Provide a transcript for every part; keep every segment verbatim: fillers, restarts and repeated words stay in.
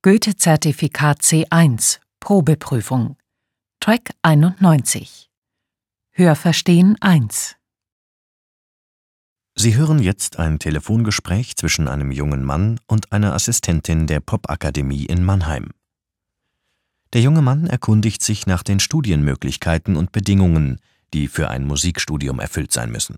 Goethe-Zertifikat C eins, Probeprüfung, Track einundneunzig. Hörverstehen eins. Sie hören jetzt ein Telefongespräch zwischen einem jungen Mann und einer Assistentin der Popakademie in Mannheim. Der junge Mann erkundigt sich nach den Studienmöglichkeiten und Bedingungen, die für ein Musikstudium erfüllt sein müssen.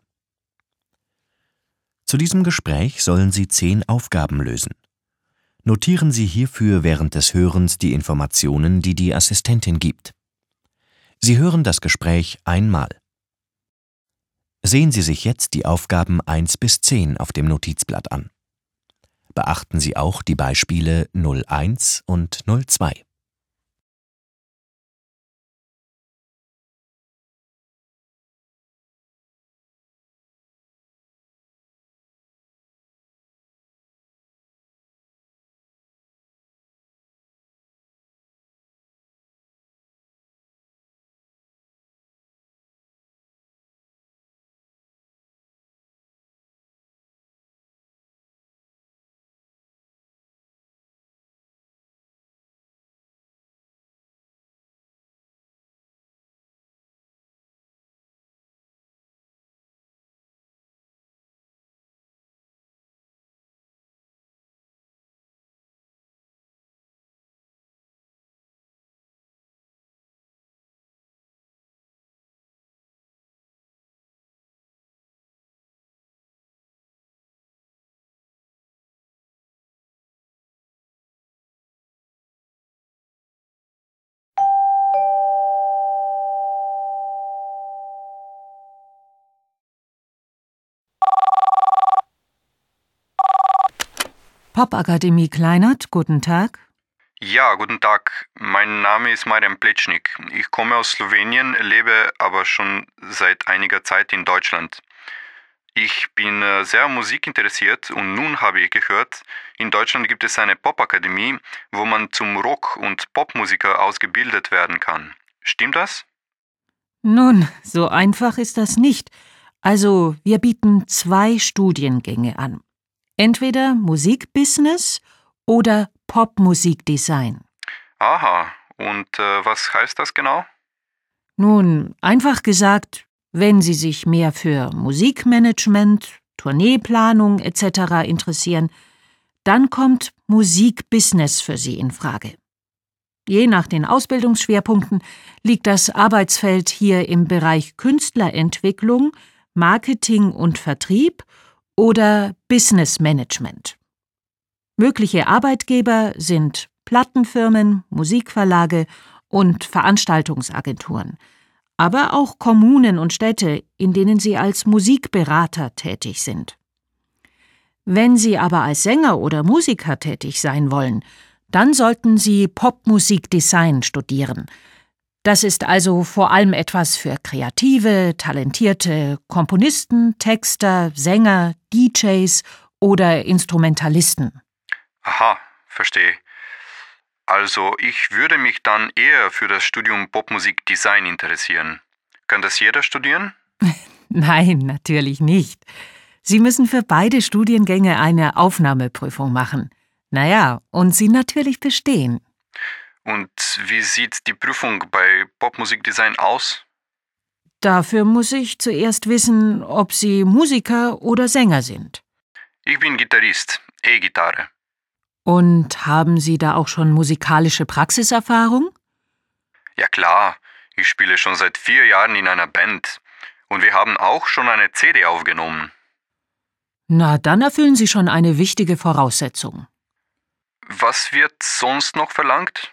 Zu diesem Gespräch sollen Sie zehn Aufgaben lösen. Notieren Sie hierfür während des Hörens die Informationen, die die Assistentin gibt. Sie hören das Gespräch einmal. Sehen Sie sich jetzt die Aufgaben eins bis zehn auf dem Notizblatt an. Beachten Sie auch die Beispiele null eins und null zwei. Popakademie Kleinert, guten Tag. Ja, guten Tag. Mein Name ist Marian Plečnik. Ich komme aus Slowenien, lebe aber schon seit einiger Zeit in Deutschland. Ich bin äh, sehr musikinteressiert und nun habe ich gehört, in Deutschland gibt es eine Popakademie, wo man zum Rock- und Popmusiker ausgebildet werden kann. Stimmt das? Nun, so einfach ist das nicht. Also, wir bieten zwei Studiengänge an. Entweder Musikbusiness oder Popmusikdesign. Aha, und äh, was heißt das genau? Nun, einfach gesagt, wenn Sie sich mehr für Musikmanagement, Tourneeplanung et cetera interessieren, dann kommt Musikbusiness für Sie in Frage. Je nach den Ausbildungsschwerpunkten liegt das Arbeitsfeld hier im Bereich Künstlerentwicklung, Marketing und Vertrieb oder Business Management. Mögliche Arbeitgeber sind Plattenfirmen, Musikverlage und Veranstaltungsagenturen, aber auch Kommunen und Städte, in denen Sie als Musikberater tätig sind. Wenn Sie aber als Sänger oder Musiker tätig sein wollen, dann sollten Sie Popmusikdesign studieren. Das ist also vor allem etwas für kreative, talentierte Komponisten, Texter, Sänger, D Js oder Instrumentalisten. Aha, verstehe. Also ich würde mich dann eher für das Studium Popmusikdesign interessieren. Kann das jeder studieren? Nein, natürlich nicht. Sie müssen für beide Studiengänge eine Aufnahmeprüfung machen. Naja, und sie natürlich bestehen. Und wie sieht die Prüfung bei Popmusikdesign aus? Dafür muss ich zuerst wissen, ob Sie Musiker oder Sänger sind. Ich bin Gitarrist, E-Gitarre. Und haben Sie da auch schon musikalische Praxiserfahrung? Ja klar, ich spiele schon seit vier Jahren in einer Band. Und wir haben auch schon eine C D aufgenommen. Na, dann erfüllen Sie schon eine wichtige Voraussetzung. Was wird sonst noch verlangt?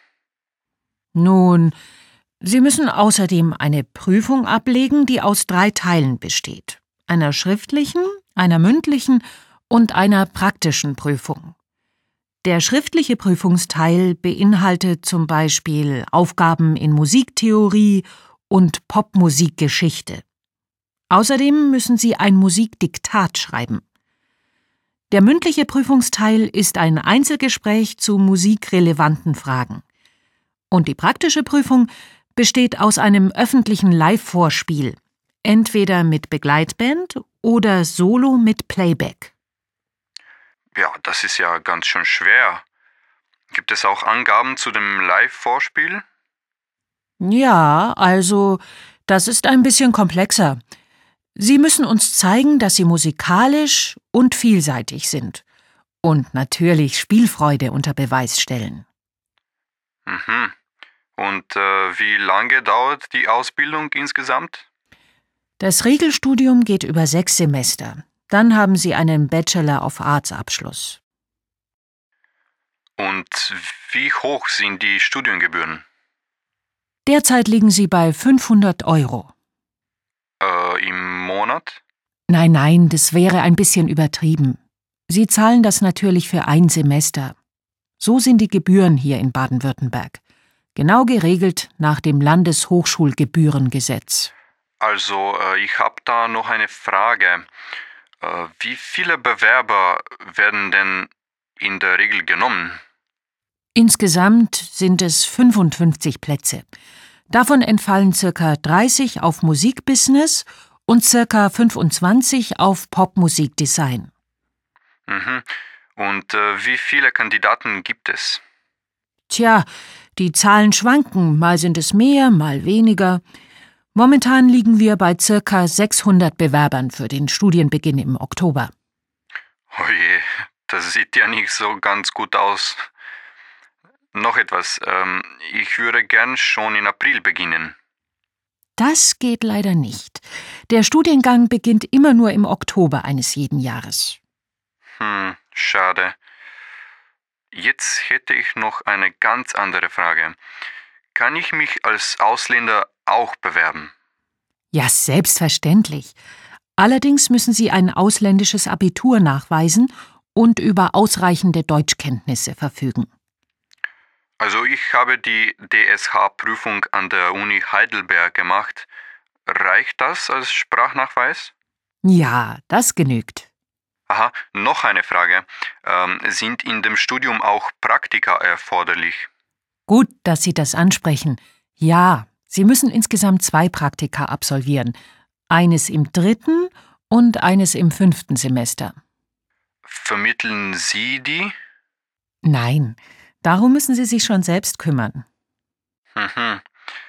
Nun, Sie müssen außerdem eine Prüfung ablegen, die aus drei Teilen besteht: einer schriftlichen, einer mündlichen und einer praktischen Prüfung. Der schriftliche Prüfungsteil beinhaltet zum Beispiel Aufgaben in Musiktheorie und Popmusikgeschichte. Außerdem müssen Sie ein Musikdiktat schreiben. Der mündliche Prüfungsteil ist ein Einzelgespräch zu musikrelevanten Fragen. Und die praktische Prüfung besteht aus einem öffentlichen Live-Vorspiel, entweder mit Begleitband oder solo mit Playback. Ja, das ist ja ganz schön schwer. Gibt es auch Angaben zu dem Live-Vorspiel? Ja, also, das ist ein bisschen komplexer. Sie müssen uns zeigen, dass Sie musikalisch und vielseitig sind. Und natürlich Spielfreude unter Beweis stellen. Mhm. Und äh, wie lange dauert die Ausbildung insgesamt? Das Regelstudium geht über sechs Semester. Dann haben Sie einen Bachelor of Arts Abschluss. Und wie hoch sind die Studiengebühren? Derzeit liegen Sie bei fünfhundert Euro. Äh, im Monat? Nein, nein, das wäre ein bisschen übertrieben. Sie zahlen das natürlich für ein Semester. So sind die Gebühren hier in Baden-Württemberg. Genau geregelt nach dem Landeshochschulgebührengesetz. Also, äh, ich habe da noch eine Frage. Äh, wie viele Bewerber werden denn in der Regel genommen? Insgesamt sind es fünfundfünfzig Plätze. Davon entfallen circa dreißig auf Musikbusiness und circa fünfundzwanzig auf Popmusikdesign. Mhm. Und äh, wie viele Kandidaten gibt es? Tja, die Zahlen schwanken, mal sind es mehr, mal weniger. Momentan liegen wir bei circa sechshundert Bewerbern für den Studienbeginn im Oktober. Oje, das sieht ja nicht so ganz gut aus. Noch etwas, ähm, ich würde gern schon in April beginnen. Das geht leider nicht. Der Studiengang beginnt immer nur im Oktober eines jeden Jahres. Hm, schade. Jetzt hätte ich noch eine ganz andere Frage. Kann ich mich als Ausländer auch bewerben? Ja, selbstverständlich. Allerdings müssen Sie ein ausländisches Abitur nachweisen und über ausreichende Deutschkenntnisse verfügen. Also ich habe die D S H-Prüfung an der Uni Heidelberg gemacht. Reicht das als Sprachnachweis? Ja, das genügt. Aha, noch eine Frage. Ähm, sind in dem Studium auch Praktika erforderlich? Gut, dass Sie das ansprechen. Ja, Sie müssen insgesamt zwei Praktika absolvieren. Eines im dritten und eines im fünften Semester. Vermitteln Sie die? Nein, darum müssen Sie sich schon selbst kümmern. Mhm.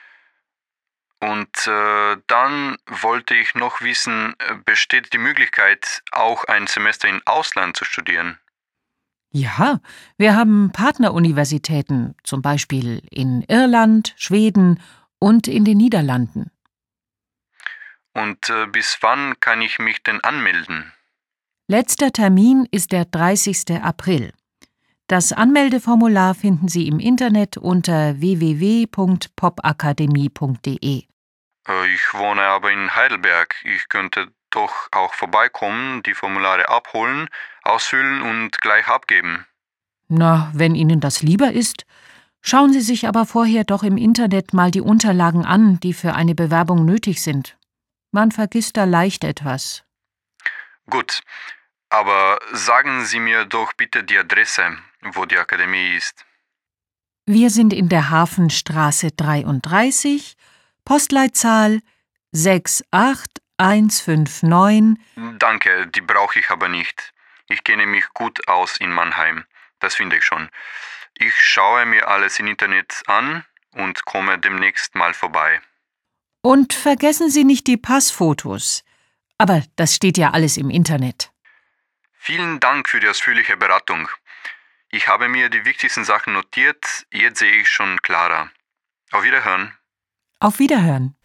Und äh, dann wollte ich noch wissen, äh, besteht die Möglichkeit, auch ein Semester im Ausland zu studieren? Ja, wir haben Partneruniversitäten, zum Beispiel in Irland, Schweden und in den Niederlanden. Und äh, bis wann kann ich mich denn anmelden? Letzter Termin ist der dreißigster April. Das Anmeldeformular finden Sie im Internet unter w w w punkt popakademie punkt d e. Äh, ich wohne aber in Heidelberg. Ich könnte doch auch vorbeikommen, die Formulare abholen, ausfüllen und gleich abgeben. Na, wenn Ihnen das lieber ist. Schauen Sie sich aber vorher doch im Internet mal die Unterlagen an, die für eine Bewerbung nötig sind. Man vergisst da leicht etwas. Gut, aber sagen Sie mir doch bitte die Adresse, wo die Akademie ist. Wir sind in der Hafenstraße dreiunddreißig, Postleitzahl sechs acht eins fünf neun. Danke, die brauche ich aber nicht. Ich kenne mich gut aus in Mannheim. Das finde ich schon. Ich schaue mir alles im Internet an und komme demnächst mal vorbei. Und vergessen Sie nicht die Passfotos. Aber das steht ja alles im Internet. Vielen Dank für die ausführliche Beratung. Ich habe mir die wichtigsten Sachen notiert, jetzt sehe ich schon klarer. Auf Wiederhören. Auf Wiederhören.